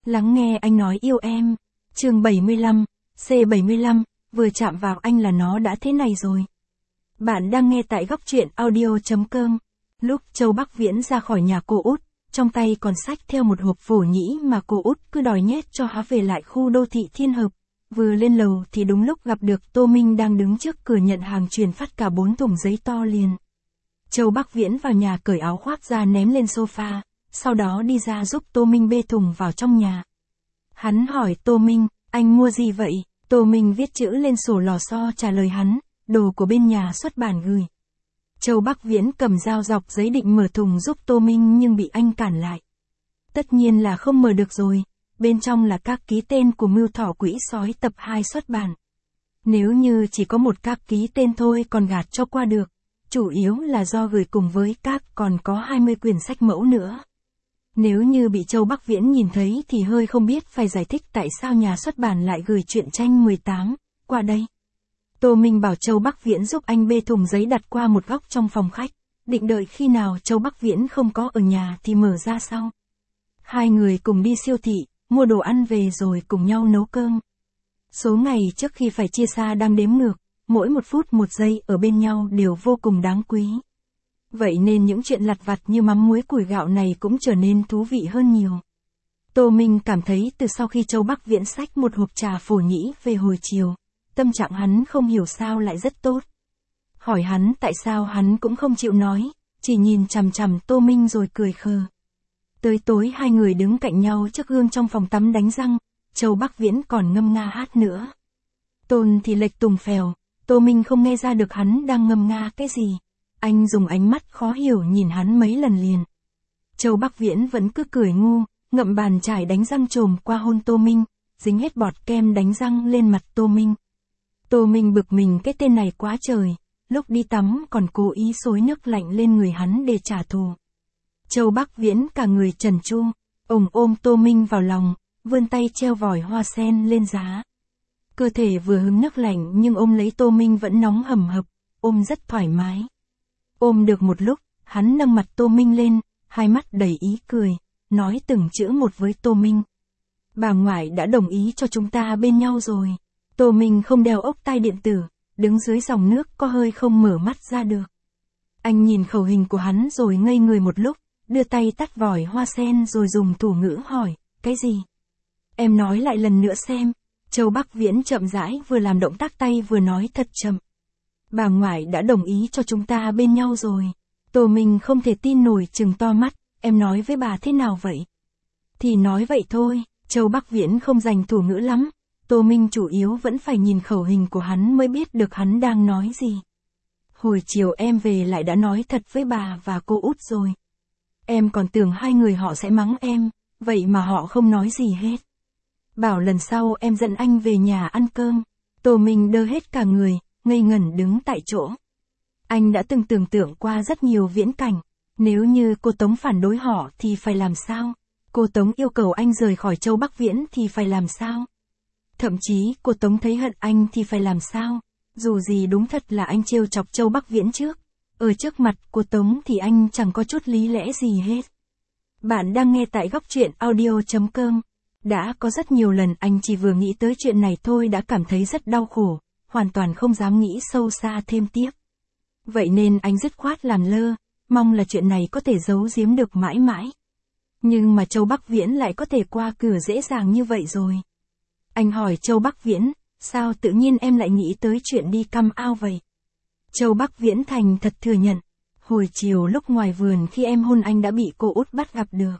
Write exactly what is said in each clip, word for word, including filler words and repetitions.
Lắng nghe anh nói yêu em. Chương bảy mươi lăm, C bảy mươi lăm, vừa chạm vào anh là nó đã thế này rồi. Bạn đang nghe tại góc truyện audio chấm com. Lúc Châu Bắc Viễn ra khỏi nhà cô út, trong tay còn xách theo một hộp phổ nhĩ mà cô út cứ đòi nhét cho hắn về lại khu đô thị Thiên Hợp. Vừa lên lầu thì đúng lúc gặp được Tô Minh đang đứng trước cửa nhận hàng truyền phát cả bốn thùng giấy to liền. Châu Bắc Viễn vào nhà cởi áo khoác ra ném lên sofa, sau đó đi ra giúp Tô Minh bê thùng vào trong nhà. Hắn hỏi Tô Minh, anh mua gì vậy? Tô Minh viết chữ lên sổ lò xo trả lời hắn, đồ của bên nhà xuất bản gửi. Châu Bắc Viễn cầm dao dọc giấy định mở thùng giúp Tô Minh nhưng bị anh cản lại. Tất nhiên là không mở được rồi, bên trong là các ký tên của Mưu Thỏ Quỷ Sói tập hai xuất bản. Nếu như chỉ có một các ký tên thôi còn gạt cho qua được, chủ yếu là do gửi cùng với các còn có hai mươi quyển sách mẫu nữa. Nếu như bị Châu Bắc Viễn nhìn thấy thì hơi không biết phải giải thích tại sao nhà xuất bản lại gửi truyện tranh mười tám qua đây. Tô Minh bảo Châu Bắc Viễn giúp anh bê thùng giấy đặt qua một góc trong phòng khách, định đợi khi nào Châu Bắc Viễn không có ở nhà thì mở ra sau. Hai người cùng đi siêu thị, mua đồ ăn về rồi cùng nhau nấu cơm. Số ngày trước khi phải chia xa đang đếm ngược, mỗi một phút một giây ở bên nhau đều vô cùng đáng quý. Vậy nên những chuyện lặt vặt như mắm muối củi gạo này cũng trở nên thú vị hơn nhiều. Tô Minh cảm thấy từ sau khi Châu Bắc Viễn xách một hộp trà phổ nhĩ về hồi chiều, tâm trạng hắn không hiểu sao lại rất tốt. Hỏi hắn tại sao hắn cũng không chịu nói, chỉ nhìn chằm chằm Tô Minh rồi cười khờ. Tới tối hai người đứng cạnh nhau trước gương trong phòng tắm đánh răng, Châu Bắc Viễn còn ngâm nga hát nữa. Tôn thì lệch tùng phèo, Tô Minh không nghe ra được hắn đang ngâm nga cái gì. Anh dùng ánh mắt khó hiểu nhìn hắn mấy lần liền. Châu Bắc Viễn vẫn cứ cười ngu, ngậm bàn chải đánh răng trồm qua hôn Tô Minh, dính hết bọt kem đánh răng lên mặt Tô Minh. Tô Minh bực mình cái tên này quá trời, lúc đi tắm còn cố ý xối nước lạnh lên người hắn để trả thù. Châu Bắc Viễn cả người trần tru, ôm ôm Tô Minh vào lòng, vươn tay treo vòi hoa sen lên giá. Cơ thể vừa hứng nước lạnh nhưng ôm lấy Tô Minh vẫn nóng hầm hập, ôm rất thoải mái. Ôm được một lúc, hắn nâng mặt Tô Minh lên, hai mắt đầy ý cười, nói từng chữ một với Tô Minh. Bà ngoại đã đồng ý cho chúng ta bên nhau rồi. Tô Minh không đeo ốc tai điện tử, đứng dưới dòng nước có hơi không mở mắt ra được. Anh nhìn khẩu hình của hắn rồi ngây người một lúc, đưa tay tắt vòi hoa sen rồi dùng thủ ngữ hỏi, cái gì? Em nói lại lần nữa xem. Châu Bắc Viễn chậm rãi vừa làm động tác tay vừa nói thật chậm. Bà ngoại đã đồng ý cho chúng ta bên nhau rồi. Tô Minh không thể tin nổi trừng to mắt, em nói với bà thế nào vậy? Thì nói vậy thôi, Châu Bắc Viễn không dành thủ ngữ lắm. Tô Minh chủ yếu vẫn phải nhìn khẩu hình của hắn mới biết được hắn đang nói gì. Hồi chiều em về lại đã nói thật với bà và cô út rồi. Em còn tưởng hai người họ sẽ mắng em, vậy mà họ không nói gì hết. Bảo lần sau em dẫn anh về nhà ăn cơm. Tô Minh đơ hết cả người, ngây ngẩn đứng tại chỗ. Anh đã từng tưởng tượng qua rất nhiều viễn cảnh. Nếu như cô Tống phản đối họ thì phải làm sao? Cô Tống yêu cầu anh rời khỏi Châu Bắc Viễn thì phải làm sao? Thậm chí cô Tống thấy hận anh thì phải làm sao? Dù gì đúng thật là anh trêu chọc Châu Bắc Viễn trước. Ở trước mặt cô Tống thì anh chẳng có chút lý lẽ gì hết. Bạn đang nghe tại góc truyện audio chấm com. Đã có rất nhiều lần anh chỉ vừa nghĩ tới chuyện này thôi đã cảm thấy rất đau khổ, hoàn toàn không dám nghĩ sâu xa thêm tiếp. Vậy nên anh dứt khoát làm lơ, mong là chuyện này có thể giấu giếm được mãi mãi. Nhưng mà Châu Bắc Viễn lại có thể qua cửa dễ dàng như vậy rồi. Anh hỏi Châu Bắc Viễn, sao tự nhiên em lại nghĩ tới chuyện đi căm ao vậy? Châu Bắc Viễn thành thật thừa nhận, hồi chiều lúc ngoài vườn khi em hôn anh đã bị cô út bắt gặp được.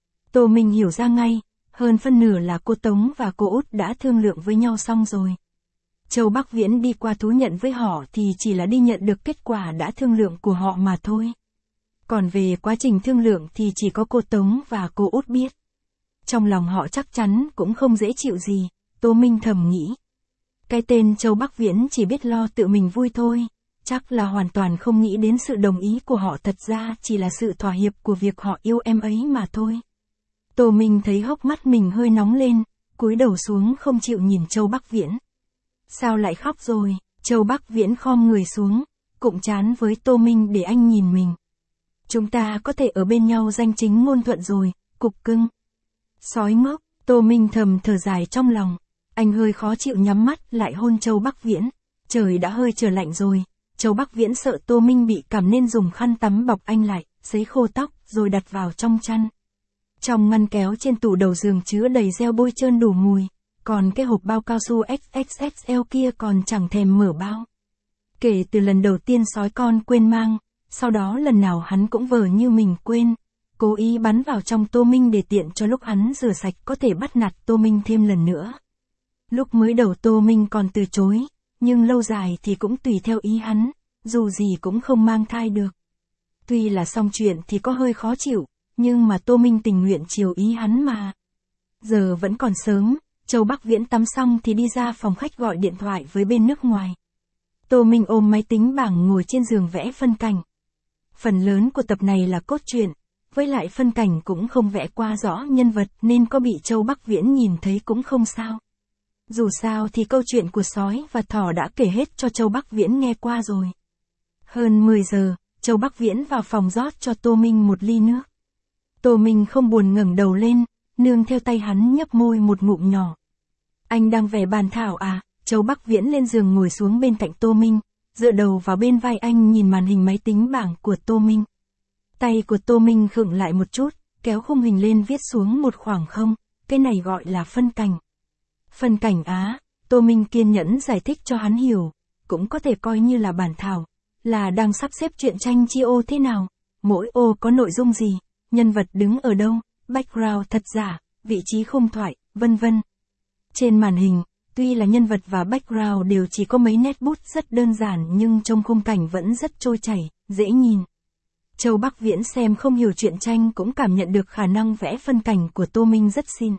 Tô Minh hiểu ra ngay, hơn phân nửa là cô Tống và cô út đã thương lượng với nhau xong rồi. Châu Bắc Viễn đi qua thú nhận với họ thì chỉ là đi nhận được kết quả đã thương lượng của họ mà thôi. Còn về quá trình thương lượng thì chỉ có cô Tống và cô út biết. Trong lòng họ chắc chắn cũng không dễ chịu gì, Tô Minh thầm nghĩ. Cái tên Châu Bắc Viễn chỉ biết lo tự mình vui thôi, chắc là hoàn toàn không nghĩ đến sự đồng ý của họ, thật ra chỉ là sự thỏa hiệp của việc họ yêu em ấy mà thôi. Tô Minh thấy hốc mắt mình hơi nóng lên, cúi đầu xuống không chịu nhìn Châu Bắc Viễn. Sao lại khóc rồi? Châu Bắc Viễn khom người xuống, cụm trán với Tô Minh để anh nhìn mình. Chúng ta có thể ở bên nhau danh chính ngôn thuận rồi, cục cưng. Sói ngốc, Tô Minh thầm thở dài trong lòng. Anh hơi khó chịu nhắm mắt lại hôn Châu Bắc Viễn. Trời đã hơi trở lạnh rồi. Châu Bắc Viễn sợ Tô Minh bị cảm nên dùng khăn tắm bọc anh lại, sấy khô tóc, rồi đặt vào trong chăn. Trong ngăn kéo trên tủ đầu giường chứa đầy gel bôi trơn đủ mùi, còn cái hộp bao cao su ích ích ích lờ kia còn chẳng thèm mở bao. Kể từ lần đầu tiên sói con quên mang, sau đó lần nào hắn cũng vờ như mình quên, cố ý bắn vào trong Tô Minh để tiện cho lúc hắn rửa sạch có thể bắt nạt Tô Minh thêm lần nữa. Lúc mới đầu Tô Minh còn từ chối, nhưng lâu dài thì cũng tùy theo ý hắn, dù gì cũng không mang thai được. Tuy là xong chuyện thì có hơi khó chịu, nhưng mà Tô Minh tình nguyện chiều ý hắn mà. Giờ vẫn còn sớm, Châu Bắc Viễn tắm xong thì đi ra phòng khách gọi điện thoại với bên nước ngoài. Tô Minh ôm máy tính bảng ngồi trên giường vẽ phân cảnh. Phần lớn của tập này là cốt truyện, với lại phân cảnh cũng không vẽ qua rõ nhân vật nên có bị Châu Bắc Viễn nhìn thấy cũng không sao. Dù sao thì câu chuyện của sói và thỏ đã kể hết cho Châu Bắc Viễn nghe qua rồi. Hơn mười giờ, Châu Bắc Viễn vào phòng rót cho Tô Minh một ly nước. Tô Minh không buồn ngẩng đầu lên, nương theo tay hắn nhấp môi một ngụm nhỏ. Anh đang vẽ bàn thảo à? Châu Bắc Viễn lên giường ngồi xuống bên cạnh Tô Minh, dựa đầu vào bên vai anh nhìn màn hình máy tính bảng của Tô Minh. Tay của Tô Minh khựng lại một chút, kéo khung hình lên viết xuống một khoảng không, cái này gọi là phân cảnh. Phân cảnh á, Tô Minh kiên nhẫn giải thích cho hắn hiểu, cũng có thể coi như là bản thảo, là đang sắp xếp truyện tranh chi ô thế nào, mỗi ô có nội dung gì, nhân vật đứng ở đâu, background thật giả, vị trí khung thoại, vân vân. Trên màn hình, tuy là nhân vật và background đều chỉ có mấy nét bút rất đơn giản nhưng trong khung cảnh vẫn rất trôi chảy, dễ nhìn. Châu Bắc Viễn xem không hiểu truyện tranh cũng cảm nhận được khả năng vẽ phân cảnh của Tô Minh rất xinh.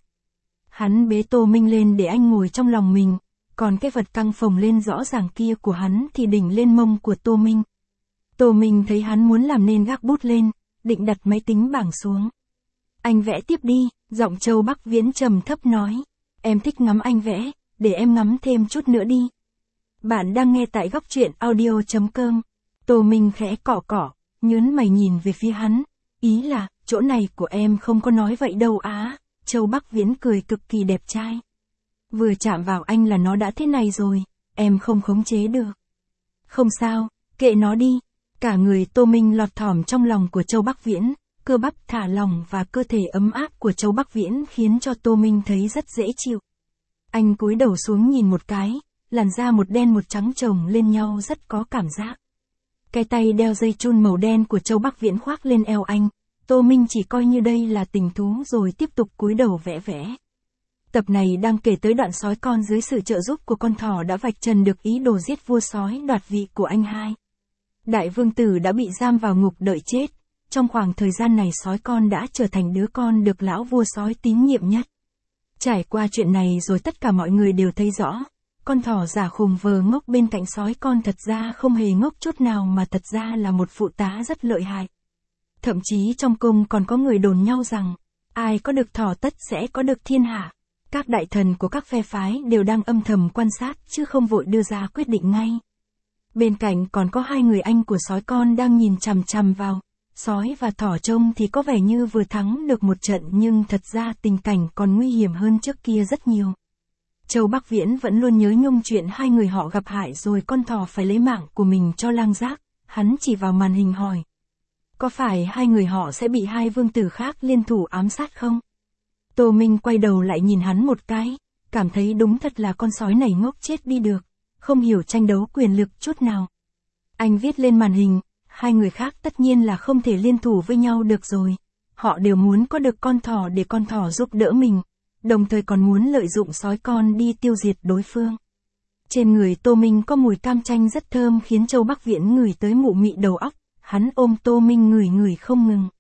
Hắn bế Tô Minh lên để anh ngồi trong lòng mình, còn cái vật căng phồng lên rõ ràng kia của hắn thì đỉnh lên mông của Tô Minh. Tô Minh thấy hắn muốn làm nên gác bút lên, định đặt máy tính bảng xuống. Anh vẽ tiếp đi, giọng Châu Bắc Viễn trầm thấp nói. Em thích ngắm anh vẽ, để em ngắm thêm chút nữa đi. Bạn đang nghe tại góc truyện audio chấm com. Tô Minh khẽ cọ cọ, nhớn mày nhìn về phía hắn. Ý là, chỗ này của em không có nói vậy đâu á. Châu Bắc Viễn cười cực kỳ đẹp trai. Vừa chạm vào anh là nó đã thế này rồi, em không khống chế được. Không sao, kệ nó đi. Cả người Tô Minh lọt thỏm trong lòng của Châu Bắc Viễn, cơ bắp thả lỏng và cơ thể ấm áp của Châu Bắc Viễn khiến cho Tô Minh thấy rất dễ chịu. Anh cúi đầu xuống nhìn một cái, làn da một đen một trắng chồng lên nhau rất có cảm giác. Cái tay đeo dây chun màu đen của Châu Bắc Viễn khoác lên eo anh, Tô Minh chỉ coi như đây là tình thú rồi tiếp tục cúi đầu vẽ vẽ. Tập này đang kể tới đoạn sói con dưới sự trợ giúp của con thỏ đã vạch trần được ý đồ giết vua sói đoạt vị của anh hai. Đại vương tử đã bị giam vào ngục đợi chết, trong khoảng thời gian này sói con đã trở thành đứa con được lão vua sói tín nhiệm nhất. Trải qua chuyện này rồi tất cả mọi người đều thấy rõ, con thỏ giả khùng vờ ngốc bên cạnh sói con thật ra không hề ngốc chút nào mà thật ra là một phụ tá rất lợi hại. Thậm chí trong cung còn có người đồn nhau rằng, ai có được thỏ tất sẽ có được thiên hạ. Các đại thần của các phe phái đều đang âm thầm quan sát chứ không vội đưa ra quyết định ngay. Bên cạnh còn có hai người anh của sói con đang nhìn chằm chằm vào. Sói và thỏ trông thì có vẻ như vừa thắng được một trận nhưng thật ra tình cảnh còn nguy hiểm hơn trước kia rất nhiều. Châu Bắc Viễn vẫn luôn nhớ nhung chuyện hai người họ gặp hại rồi con thỏ phải lấy mạng của mình cho lang giác, hắn chỉ vào màn hình hỏi. Có phải hai người họ sẽ bị hai vương tử khác liên thủ ám sát không? Tô Minh quay đầu lại nhìn hắn một cái, cảm thấy đúng thật là con sói này ngốc chết đi được, không hiểu tranh đấu quyền lực chút nào. Anh viết lên màn hình. Hai người khác tất nhiên là không thể liên thủ với nhau được rồi. Họ đều muốn có được con thỏ để con thỏ giúp đỡ mình, đồng thời còn muốn lợi dụng sói con đi tiêu diệt đối phương. Trên người Tô Minh có mùi cam chanh rất thơm khiến Châu Bắc Viễn ngửi tới mụ mị đầu óc, hắn ôm Tô Minh ngửi ngửi không ngừng.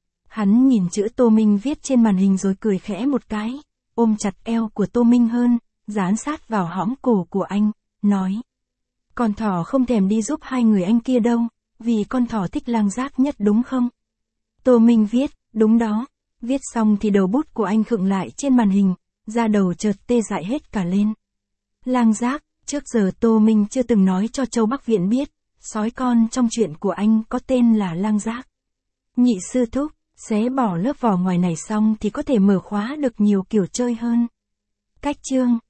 Hắn nhìn chữ Tô Minh viết trên màn hình rồi cười khẽ một cái, ôm chặt eo của Tô Minh hơn, dán sát vào hõm cổ của anh, nói. Con thỏ không thèm đi giúp hai người anh kia đâu. Vì con thỏ thích lang giác nhất đúng không? Tô Minh viết, đúng đó. Viết xong thì đầu bút của anh khựng lại trên màn hình, da đầu chợt tê dại hết cả lên. Lang giác, trước giờ Tô Minh chưa từng nói cho Châu Bắc Viễn biết, sói con trong chuyện của anh có tên là lang giác. Nhị sư thúc, Xé bỏ lớp vỏ ngoài này xong thì có thể mở khóa được nhiều kiểu chơi hơn. Cách chương